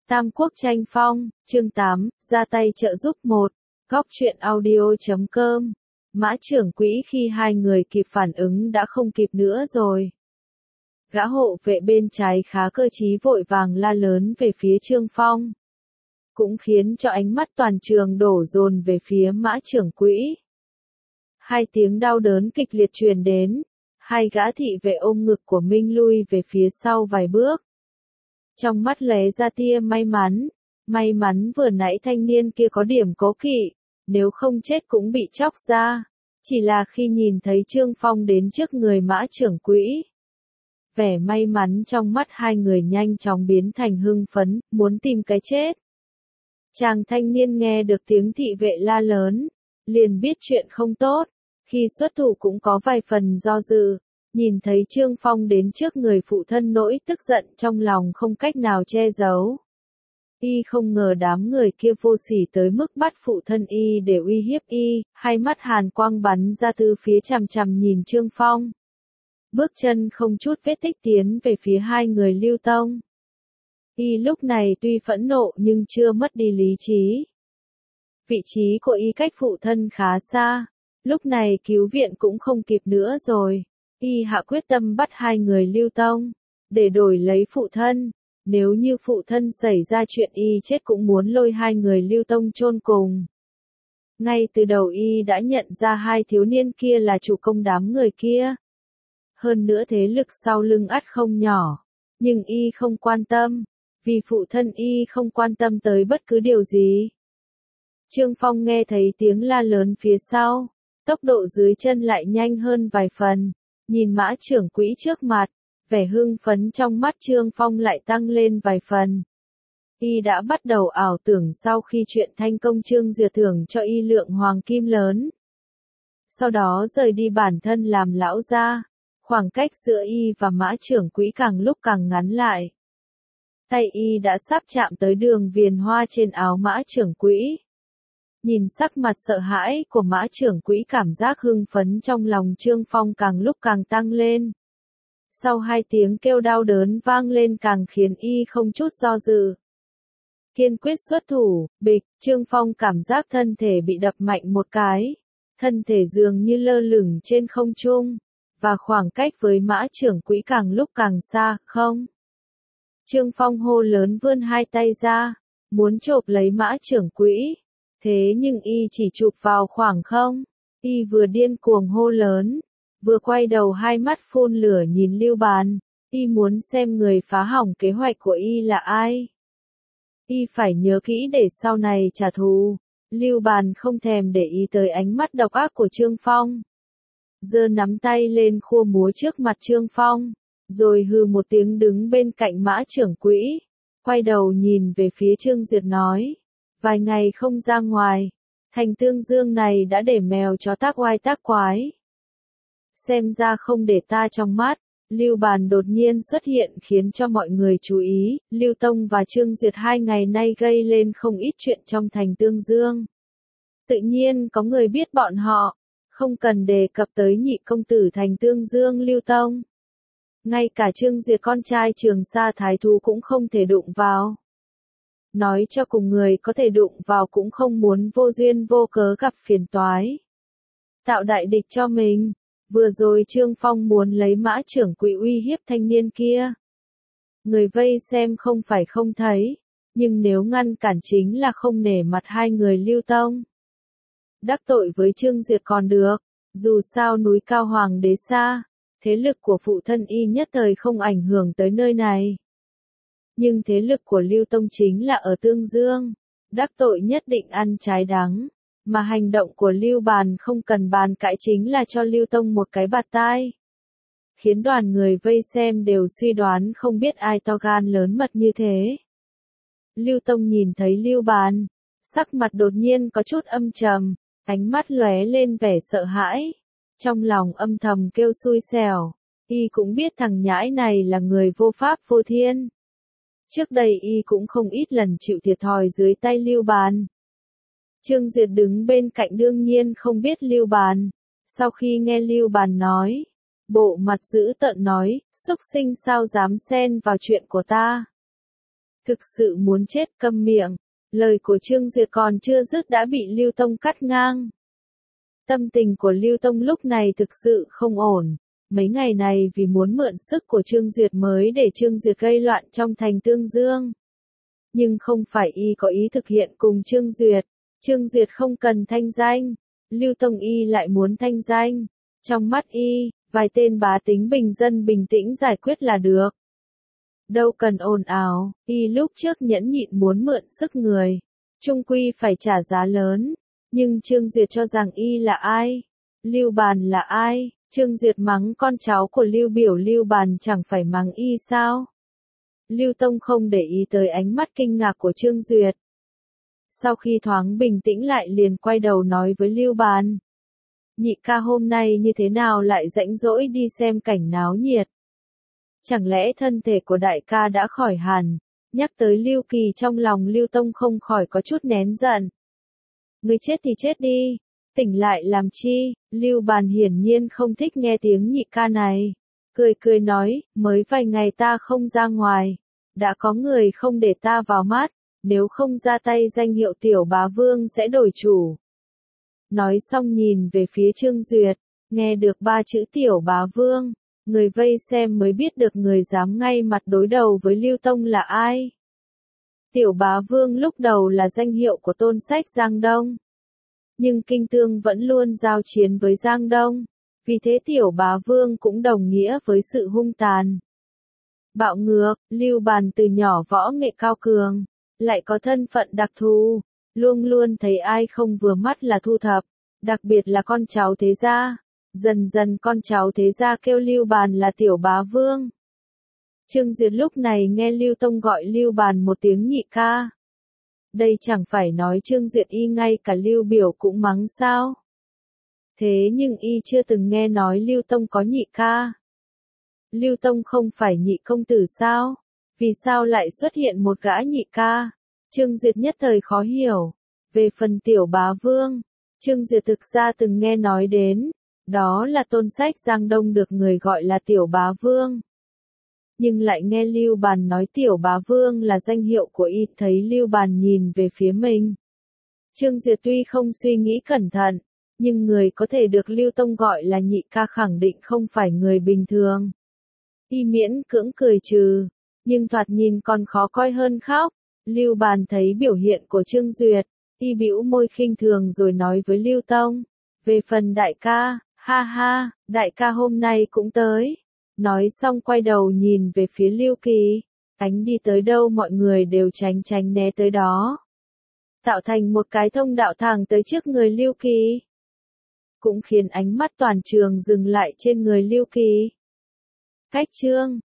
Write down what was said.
Tam Quốc tranh phong, chương 8, ra tay trợ giúp 1, góc truyện audio.com. Mã Trưởng Quỹ khi hai người kịp phản ứng đã không kịp nữa rồi. Gã hộ vệ bên trái khá cơ trí vội vàng la lớn về phía Trương Phong. Cũng khiến cho ánh mắt toàn trường đổ dồn về phía Mã Trưởng Quỹ. Hai tiếng đau đớn kịch liệt truyền đến, hai gã thị vệ ôm ngực của Minh lui về phía sau vài bước. Trong mắt lóe ra tia may mắn vừa nãy thanh niên kia có điểm cố kỵ, nếu không chết cũng bị chóc ra. Chỉ là khi nhìn thấy Trương Phong đến trước người Mã Trưởng Quỹ, vẻ may mắn trong mắt hai người nhanh chóng biến thành hưng phấn, muốn tìm cái chết. Chàng thanh niên nghe được tiếng thị vệ la lớn, liền biết chuyện không tốt, khi xuất thủ cũng có vài phần do dự. Nhìn thấy Trương Phong đến trước người phụ thân nỗi tức giận trong lòng không cách nào che giấu. Y không ngờ đám người kia vô sỉ tới mức bắt phụ thân Y để uy hiếp Y, hai mắt hàn quang bắn ra từ phía chằm chằm nhìn Trương Phong. Bước chân không chút vết tích tiến về phía hai người Lưu Tông. Y lúc này tuy phẫn nộ nhưng chưa mất đi lý trí. Vị trí của Y cách phụ thân khá xa, lúc này cứu viện cũng không kịp nữa rồi. Y hạ quyết tâm bắt hai người Lưu Tông, để đổi lấy phụ thân. Nếu như phụ thân xảy ra chuyện Y chết cũng muốn lôi hai người Lưu Tông chôn cùng. Ngay từ đầu Y đã nhận ra hai thiếu niên kia là chủ công đám người kia. Hơn nữa thế lực sau lưng ắt không nhỏ. Nhưng Y không quan tâm, vì phụ thân Y không quan tâm tới bất cứ điều gì. Trương Phong nghe thấy tiếng la lớn phía sau, tốc độ dưới chân lại nhanh hơn vài phần. Nhìn Mã Trưởng Quỹ trước mặt, vẻ hưng phấn trong mắt Trương Phong lại tăng lên vài phần. Y đã bắt đầu ảo tưởng sau khi chuyện thành công Trương Duyệt thưởng cho Y lượng hoàng kim lớn. Sau đó rời đi bản thân làm lão gia, khoảng cách giữa Y và Mã Trưởng Quỹ càng lúc càng ngắn lại. Tay Y đã sắp chạm tới đường viền hoa trên áo Mã Trưởng Quỹ. Nhìn sắc mặt sợ hãi của Mã Trưởng Quỹ, cảm giác hưng phấn trong lòng Trương Phong càng lúc càng tăng lên. Sau hai tiếng kêu đau đớn vang lên càng khiến Y không chút do dự. Kiên quyết xuất thủ, bịch, Trương Phong cảm giác thân thể bị đập mạnh một cái. Thân thể dường như lơ lửng trên không trung, và khoảng cách với Mã Trưởng Quỹ càng lúc càng xa, không. Trương Phong hô lớn vươn hai tay ra, muốn chộp lấy Mã Trưởng Quỹ. Thế nhưng Y chỉ chụp vào khoảng không. Y vừa điên cuồng hô lớn, vừa quay đầu hai mắt phun lửa nhìn Lưu Bàn. Y muốn xem người phá hỏng kế hoạch của Y là ai. Y phải nhớ kỹ để sau này trả thù. Lưu Bàn không thèm để ý tới ánh mắt độc ác của Trương Phong. Giơ nắm tay lên khua múa trước mặt Trương Phong, rồi hừ một tiếng đứng bên cạnh Mã Trưởng Quỹ. Quay đầu nhìn về phía Trương Duyệt nói. Vài ngày không ra ngoài, thành Tương Dương này đã để mèo chó tác oai tác quái. Xem ra không để ta trong mắt. Lưu Bàn đột nhiên xuất hiện khiến cho mọi người chú ý. Lưu Tông và Trương Duyệt hai ngày nay gây lên không ít chuyện trong thành Tương Dương. Tự nhiên có người biết bọn họ, không cần đề cập tới nhị công tử thành Tương Dương Lưu Tông. Ngay cả Trương Duyệt con trai Trường Sa Thái Thú cũng không thể đụng vào. Nói cho cùng người có thể đụng vào cũng không muốn vô duyên vô cớ gặp phiền toái. Tạo đại địch cho mình. Vừa rồi Trương Phong muốn lấy Mã Trưởng Quỹ uy hiếp thanh niên kia. Người vây xem không phải không thấy, nhưng nếu ngăn cản chính là không nể mặt hai người Lưu Tông. Đắc tội với Trương Duyệt còn được, dù sao núi cao hoàng đế xa, thế lực của phụ thân Y nhất thời không ảnh hưởng tới nơi này. Nhưng thế lực của Lưu Tông chính là ở Tương Dương, đắc tội nhất định ăn trái đắng, mà hành động của Lưu Bàn không cần bàn cãi chính là cho Lưu Tông một cái bạt tai. Khiến đoàn người vây xem đều suy đoán không biết ai to gan lớn mật như thế. Lưu Tông nhìn thấy Lưu Bàn, sắc mặt đột nhiên có chút âm trầm, ánh mắt lóe lên vẻ sợ hãi. Trong lòng âm thầm kêu xui xẻo, Y cũng biết thằng nhãi này là người vô pháp vô thiên. Trước đây Y cũng không ít lần chịu thiệt thòi dưới tay Lưu Bàn. Trương Duyệt đứng bên cạnh đương nhiên không biết Lưu Bàn. Sau khi nghe Lưu Bàn nói, bộ mặt dữ tợn nói, xúc sinh sao dám xen vào chuyện của ta. Thực sự muốn chết, câm miệng. Lời của Trương Duyệt còn chưa dứt đã bị Lưu Tông cắt ngang. Tâm tình của Lưu Tông lúc này thực sự không ổn. Mấy ngày này vì muốn mượn sức của Trương Duyệt mới để Trương Duyệt gây loạn trong thành Tương Dương. Nhưng không phải y có ý thực hiện cùng Trương Duyệt. Trương Duyệt không cần thanh danh. Lưu Tông y lại muốn thanh danh. Trong mắt y, vài tên bá tính bình dân bình tĩnh giải quyết là được. Đâu cần ồn ào, y lúc trước nhẫn nhịn muốn mượn sức người. Chung quy phải trả giá lớn. Nhưng Trương Duyệt cho rằng y là ai? Lưu Bàn là ai? Trương Duyệt mắng con cháu của Lưu Biểu, Lưu Bàn chẳng phải mắng y sao? Lưu Tông không để ý tới ánh mắt kinh ngạc của Trương Duyệt. Sau khi thoáng bình tĩnh lại liền quay đầu nói với Lưu Bàn. Nhị ca hôm nay như thế nào lại rãnh rỗi đi xem cảnh náo nhiệt? Chẳng lẽ thân thể của đại ca đã khỏi hẳn? Nhắc tới Lưu Kỳ trong lòng Lưu Tông không khỏi có chút nén giận. Người chết thì chết đi, tỉnh lại làm chi? Lưu Bàn hiển nhiên không thích nghe tiếng nhị ca này. Cười cười nói, mới vài ngày ta không ra ngoài. Đã có người không để ta vào mắt, nếu không ra tay danh hiệu tiểu bá vương sẽ đổi chủ. Nói xong nhìn về phía Trương Duyệt, nghe được ba chữ tiểu bá vương. Người vây xem mới biết được người dám ngay mặt đối đầu với Lưu Tông là ai. Tiểu bá vương lúc đầu là danh hiệu của tôn sách Giang Đông. Nhưng Kinh Tương vẫn luôn giao chiến với Giang Đông. Vì thế tiểu bá vương cũng đồng nghĩa với sự hung tàn. Bạo ngược, Lưu Bàn từ nhỏ võ nghệ cao cường. Lại có thân phận đặc thù. Luôn luôn thấy ai không vừa mắt là thu thập. Đặc biệt là con cháu thế gia. Dần dần con cháu thế gia kêu Lưu Bàn là tiểu bá vương. Trương Duyệt lúc này nghe Lưu Tông gọi Lưu Bàn một tiếng nhị ca. Đây chẳng phải nói Trương Duyệt y ngay cả Lưu Biểu cũng mắng sao? Thế nhưng y chưa từng nghe nói Lưu Tông có nhị ca. Lưu Tông không phải nhị công tử sao? Vì sao lại xuất hiện một gã nhị ca? Trương Duyệt nhất thời khó hiểu. Về phần tiểu bá vương, Trương Duyệt thực ra từng nghe nói đến. Đó là tôn sách Giang Đông được người gọi là tiểu bá vương. Nhưng lại nghe Lưu Bàn nói tiểu bá vương là danh hiệu của y, thấy Lưu Bàn nhìn về phía mình. Trương Duyệt tuy không suy nghĩ cẩn thận, nhưng người có thể được Lưu Tông gọi là nhị ca khẳng định không phải người bình thường. Y miễn cưỡng cười trừ, nhưng thoạt nhìn còn khó coi hơn khóc. Lưu Bàn thấy biểu hiện của Trương Duyệt, y bĩu môi khinh thường rồi nói với Lưu Tông, về phần đại ca, ha ha, đại ca hôm nay cũng tới. Nói xong quay đầu nhìn về phía Lưu Kỳ, ánh đi tới đâu mọi người đều tránh tránh né tới đó. Tạo thành một cái thông đạo thẳng tới trước người Lưu Kỳ. Cũng khiến ánh mắt toàn trường dừng lại trên người Lưu Kỳ. Khách trương,